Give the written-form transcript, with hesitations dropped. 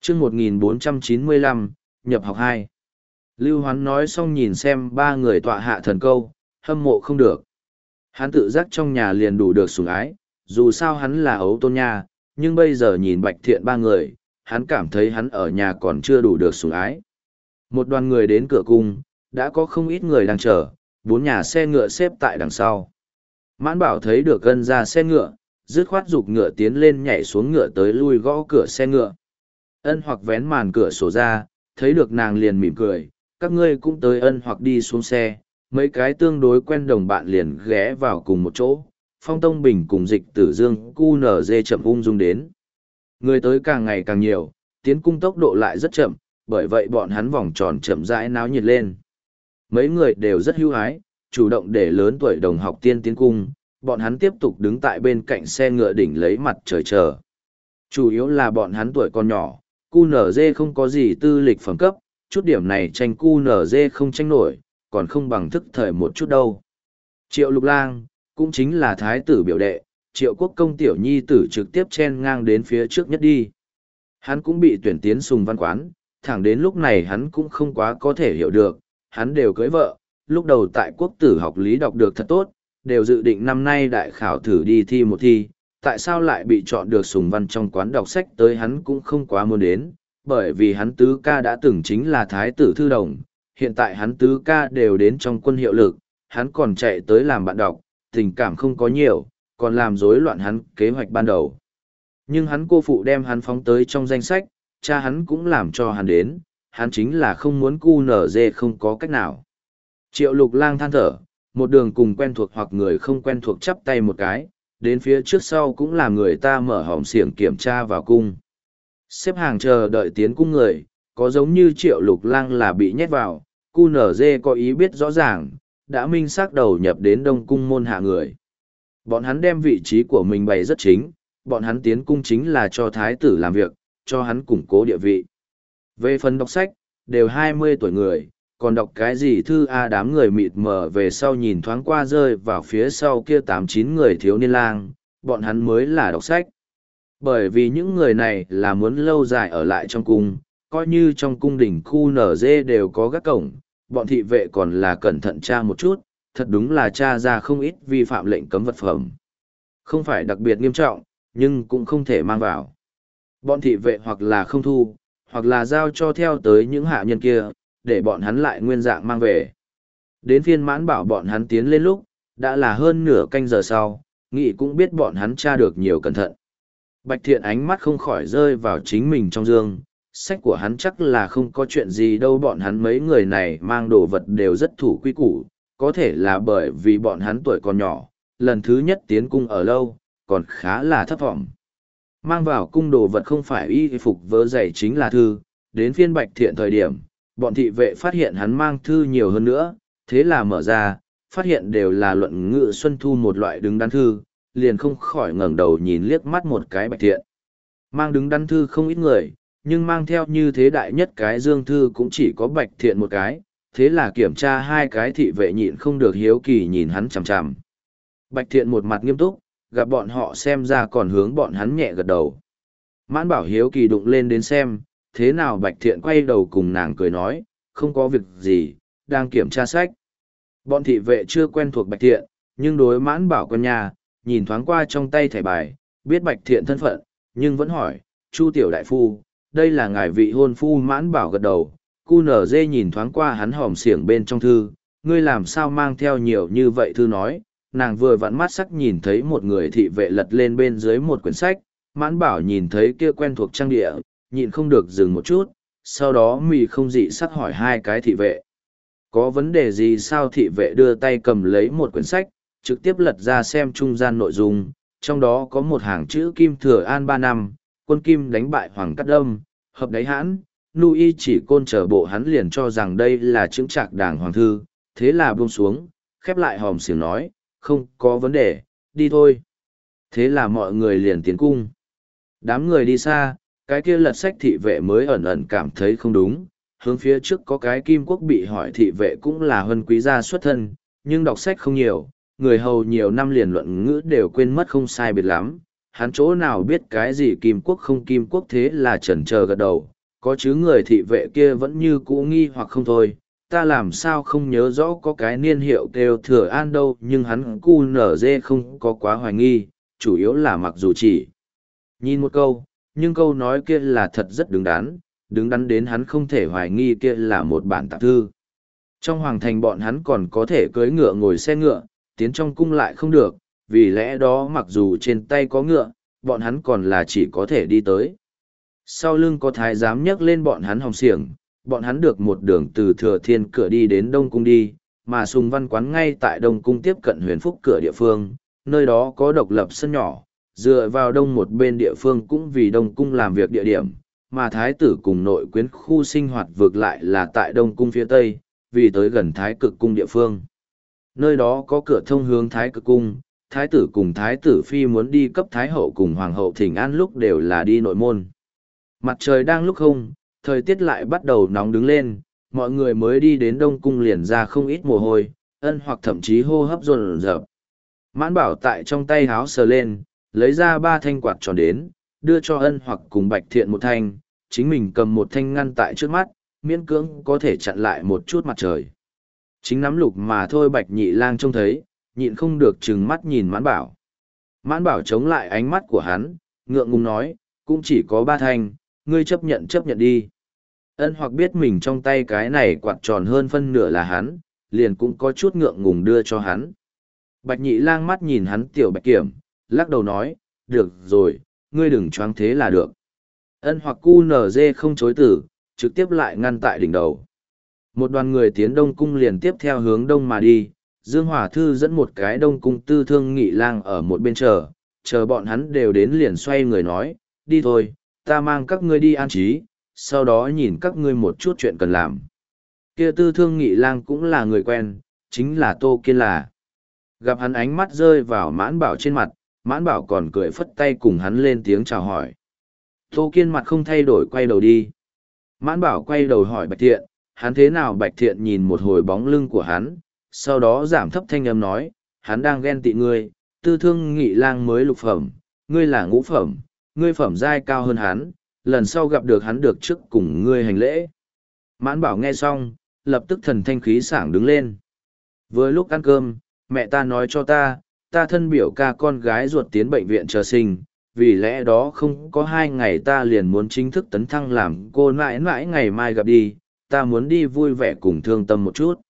chương 1495, nhập học 2. Lưu Hoán nói xong nhìn xem ba người tọa hạ thần câu, hâm mộ không được. Hắn tự giác trong nhà liền đủ được sủng ái, dù sao hắn là ấu tôn nha, nhưng bây giờ nhìn Bạch Thiện ba người, hắn cảm thấy hắn ở nhà còn chưa đủ được sủng ái. Một đoàn người đến cửa cung, đã có không ít người đang chờ, 4 nhà xe ngựa xếp tại đằng sau. Mãn Bảo thấy được Ân ra xe ngựa, dứt khoát giục ngựa tiến lên nhảy xuống ngựa tới lui gõ cửa xe ngựa. Ân Hoặc vén màn cửa sổ ra, thấy được nàng liền mỉm cười, các ngươi cũng tới. Ân Hoặc đi xuống xe, mấy cái tương đối quen đồng bạn liền ghé vào cùng một chỗ. Phong Tông Bình cùng Dịch Tử Dương QNZ chậm ung dung đến. Người tới càng ngày càng nhiều, tiến cung tốc độ lại rất chậm, bởi vậy bọn hắn vòng tròn chậm rãi náo nhiệt lên. Mấy người đều rất hữu ái, chủ động để lớn tuổi đồng học tiên tiến cung, bọn hắn tiếp tục đứng tại bên cạnh xe ngựa đỉnh lấy mặt trời chờ. Chủ yếu là bọn hắn tuổi còn nhỏ, QNZ không có gì tư lịch phẩm cấp, chút điểm này tranh QNZ không tranh nổi, còn không bằng thức thời một chút đâu. Triệu Lục Lang, cũng chính là thái tử biểu đệ, Triệu Quốc công tiểu nhi tử trực tiếp chen ngang đến phía trước nhất đi. Hắn cũng bị tuyển tiến Sùng Văn Quán, thẳng đến lúc này hắn cũng không quá có thể hiểu được, hắn đều cưới vợ, lúc đầu tại quốc tử học lý đọc được thật tốt, đều dự định năm nay đại khảo thử đi thi một thi, tại sao lại bị chọn được Sùng Văn trong quán đọc sách tới hắn cũng không quá muốn đến, bởi vì hắn tứ ca đã từng chính là thái tử thư đồng, hiện tại hắn tứ ca đều đến trong quân hiệu lực, hắn còn chạy tới làm bạn đọc, tình cảm không có nhiều, còn làm rối loạn hắn kế hoạch ban đầu. Nhưng hắn cô phụ đem hắn phóng tới trong danh sách, cha hắn cũng làm cho hắn đến, hắn chính là không muốn QNZ không có cách nào. Triệu Lục Lang than thở, một đường cùng quen thuộc hoặc người không quen thuộc chắp tay một cái, đến phía trước sau cũng làm người ta mở hòm xiển kiểm tra vào cung. Xếp hàng chờ đợi tiến cung người, có giống như Triệu Lục Lang là bị nhét vào, QNZ có ý biết rõ ràng, đã minh xác đầu nhập đến Đông Cung môn hạ người. Bọn hắn đem vị trí của mình bày rất chính, bọn hắn tiến cung chính là cho thái tử làm việc, cho hắn củng cố địa vị. Về phần đọc sách, đều 20 tuổi người, còn đọc cái gì thư A, đám người mịt mờ về sau nhìn thoáng qua rơi vào phía sau kia 8-9 người thiếu niên lang, bọn hắn mới là đọc sách. Bởi vì những người này là muốn lâu dài ở lại trong cung, coi như trong cung đình QNZ đều có gác cổng, bọn thị vệ còn là cẩn thận tra một chút, thật đúng là tra ra không ít vi phạm lệnh cấm vật phẩm. Không phải đặc biệt nghiêm trọng, nhưng cũng không thể mang vào. Bọn thị vệ hoặc là không thu, hoặc là giao cho theo tới những hạ nhân kia, để bọn hắn lại nguyên dạng mang về. Đến phiên Mãn Bảo bọn hắn tiến lên lúc, đã là hơn nửa canh giờ sau, nghĩ cũng biết bọn hắn tra được nhiều cẩn thận. Bạch Thiện ánh mắt không khỏi rơi vào chính mình trong giường, sách của hắn chắc là không có chuyện gì đâu, bọn hắn mấy người này mang đồ vật đều rất thủ quy củ, có thể là bởi vì bọn hắn tuổi còn nhỏ, lần thứ nhất tiến cung ở lâu, còn khá là thấp vọng. Mang vào cung đồ vật không phải y phục vớ giày chính là thư, đến phiên Bạch Thiện thời điểm, bọn thị vệ phát hiện hắn mang thư nhiều hơn nữa, thế là mở ra, phát hiện đều là luận ngữ xuân thu một loại đứng đắn thư, liền không khỏi ngẩng đầu nhìn liếc mắt một cái Bạch Thiện. Mang đứng đắn thư không ít người, nhưng mang theo như thế đại nhất cái dương thư cũng chỉ có Bạch Thiện một cái, thế là kiểm tra hai cái thị vệ nhịn không được hiếu kỳ nhìn hắn chằm chằm. Bạch Thiện một mặt nghiêm túc, gặp bọn họ xem ra còn hướng bọn hắn nhẹ gật đầu. Mãn Bảo hiếu kỳ đụng lên đến xem, thế nào Bạch Thiện quay đầu cùng nàng cười nói, không có việc gì, đang kiểm tra sách. Bọn thị vệ chưa quen thuộc Bạch Thiện, nhưng đối Mãn Bảo quen nhà, nhìn thoáng qua trong tay thẻ bài, biết Bạch Thiện thân phận, nhưng vẫn hỏi, Chu tiểu đại phu, đây là ngài vị hôn phu. Mãn Bảo gật đầu, QNZ nhìn thoáng qua hắn hòm xiển bên trong thư, ngươi làm sao mang theo nhiều như vậy thư nói, nàng vừa vặn mắt sắc nhìn thấy một người thị vệ lật lên bên dưới một quyển sách, Mãn Bảo nhìn thấy kia quen thuộc trang địa, nhịn không được dừng một chút, sau đó mì không dị sắc hỏi hai cái thị vệ. Có vấn đề gì sao? Thị vệ đưa tay cầm lấy một quyển sách, trực tiếp lật ra xem trung gian nội dung, trong đó có một hàng chữ Kim Thừa An 3 năm, quân Kim đánh bại Hoàng Cát Đâm, hợp đáy hãn, nu y chỉ côn trở bộ, hắn liền cho rằng đây là chững trạc đảng hoàng thư, thế là buông xuống, khép lại hòm xiển nói, không có vấn đề, đi thôi. Thế là mọi người liền tiến cung. Đám người đi xa, cái kia lật sách thị vệ mới ẩn ẩn cảm thấy không đúng, hướng phía trước có cái Kim Quốc bị hỏi thị vệ cũng là huân quý gia xuất thân, nhưng đọc sách không nhiều, người hầu nhiều năm liền luận ngữ đều quên mất không sai biệt lắm, hắn chỗ nào biết cái gì Kim Quốc không Kim Quốc, thế là chần chờ gật đầu, có chứ người thị vệ kia vẫn như cũ nghi hoặc không thôi, ta làm sao không nhớ rõ có cái niên hiệu kêu Thừa An đâu, nhưng hắn cu nở dê không có quá hoài nghi, chủ yếu là mặc dù chỉ nhìn một câu, nhưng câu nói kia là thật rất đứng đắn đến hắn không thể hoài nghi kia là một bản tạp thư. Trong hoàng thành bọn hắn còn có thể cưỡi ngựa ngồi xe ngựa, tiến trong cung lại không được, vì lẽ đó mặc dù trên tay có ngựa, bọn hắn còn là chỉ có thể đi tới. Sau lưng có thái giám nhấc lên bọn hắn hòng xiềng, bọn hắn được một đường từ Thừa Thiên cửa đi đến Đông Cung đi, mà Sùng Văn Quán ngay tại Đông Cung tiếp cận Huyền Phúc cửa địa phương, nơi đó có độc lập sân nhỏ, dựa vào đông một bên địa phương cũng vì Đông Cung làm việc địa điểm, mà thái tử cùng nội quyến khu sinh hoạt vượt lại là tại Đông Cung phía Tây, vì tới gần Thái Cực Cung địa phương. Nơi đó có cửa thông hướng Thái Cực Cung, thái tử cùng thái tử phi muốn đi cấp thái hậu cùng hoàng hậu thỉnh an lúc đều là đi nội môn. Mặt trời đang lúc không, thời tiết lại bắt đầu nóng đứng lên, mọi người mới đi đến Đông Cung liền ra không ít mồ hôi, ân hoặc thậm chí hô hấp dồn dập. Mãn Bảo tại trong tay háo sờ lên, lấy ra 3 thanh quạt tròn đến, đưa cho ân hoặc cùng Bạch Thiện một thanh, chính mình cầm một thanh ngăn tại trước mắt, miễn cưỡng có thể chặn lại một chút mặt trời. Chính nắm lục mà thôi Bạch Nhị Lang trông thấy, nhịn không được trừng mắt nhìn Mãn Bảo. Mãn Bảo chống lại ánh mắt của hắn, ngượng ngùng nói, cũng chỉ có 3 thanh, ngươi chấp nhận đi. Ân hoặc biết mình trong tay cái này quạt tròn hơn phân nửa là hắn, liền cũng có chút ngượng ngùng đưa cho hắn. Bạch Nhị Lang mắt nhìn hắn tiểu Bạch Kiểm, lắc đầu nói, được rồi, ngươi đừng choáng thế là được. Ân hoặc cu nở dê không chối từ, trực tiếp lại ngăn tại đỉnh đầu. Một đoàn người tiến Đông Cung liền tiếp theo hướng đông mà đi, Dương Hòa Thư dẫn một cái Đông Cung Tư Thương Nghị Lang ở một bên chờ bọn hắn đều đến liền xoay người nói, đi thôi, ta mang các ngươi đi an trí, sau đó nhìn các ngươi một chút chuyện cần làm. Kia Tư Thương Nghị Lang cũng là người quen, chính là Tô Kiên là. Gặp hắn ánh mắt rơi vào Mãn Bảo trên mặt, Mãn Bảo còn cười phất tay cùng hắn lên tiếng chào hỏi. Tô Kiên mặt không thay đổi quay đầu đi. Mãn Bảo quay đầu hỏi Bạch Thiện, hắn thế nào? Bạch Thiện nhìn một hồi bóng lưng của hắn, sau đó giảm thấp thanh âm nói, hắn đang ghen tị ngươi, Tư Thương Nghị Lang mới lục phẩm, ngươi là ngũ phẩm, ngươi phẩm giai cao hơn hắn, lần sau gặp được hắn được trước cùng ngươi hành lễ. Mãn Bảo nghe xong, lập tức thần thanh khí sảng đứng lên. Vừa lúc ăn cơm, mẹ ta nói cho ta thân biểu ca con gái ruột tiến bệnh viện chờ sinh, vì lẽ đó không có 2 ngày ta liền muốn chính thức tấn thăng làm cô mãi mãi ngày mai gặp đi, ta muốn đi vui vẻ cùng thương tâm một chút.